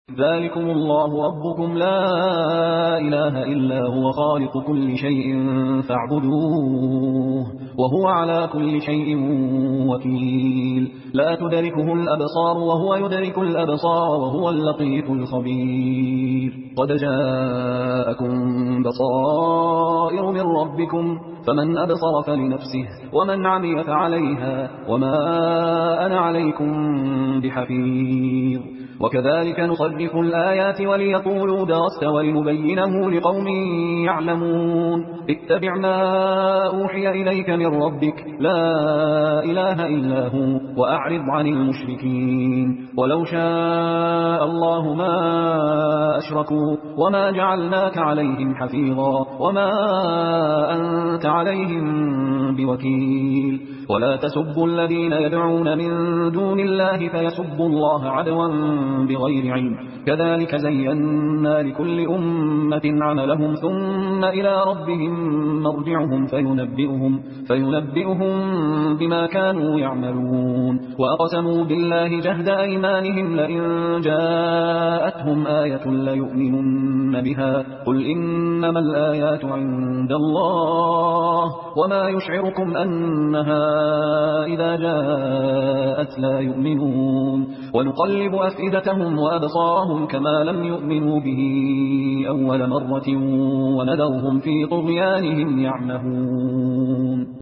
ذلكم الله ربكم لا إله إلا هو خالق كل شيء فاعبدوه وهو على كل شيء وكيل لا تدركه الأبصار وهو يدرك الأبصار وهو اللطيف الخبير قد جاءكم بصائر من ربكم فمن أبصر فلنفسه ومن عمي فعليها وما أنا عليكم بحفيظ وكذلك نصرف الآيات وليقولوا درست ولنبينه لقوم يعلمون اتبع ما أوحي إليك من ربك لا إله إلا هو وأعرض عن المشركين ولو شاء الله ما أشركوا وما جعلناك عليهم حفيظا وما أنت عليهم بوكيل ولا تسبوا الذين يدعون من دون الله فيسبوا الله عدوا بغير علم كذلك زينا لكل أمة عملهم ثم إلى ربهم مرجعهم فينبئهم بما كانوا يعملون وأقسموا بالله جهد أيمانهم لئن جاءتهم آية ليؤمنن بها قل إنما الآيات عند الله وما يشعركم أنها إذا جاءت لا يؤمنون ونقلب أفئدتهم وأبصارهم كما لم يؤمنوا به أول مرة ونذرهم في طغيانهم يعمهون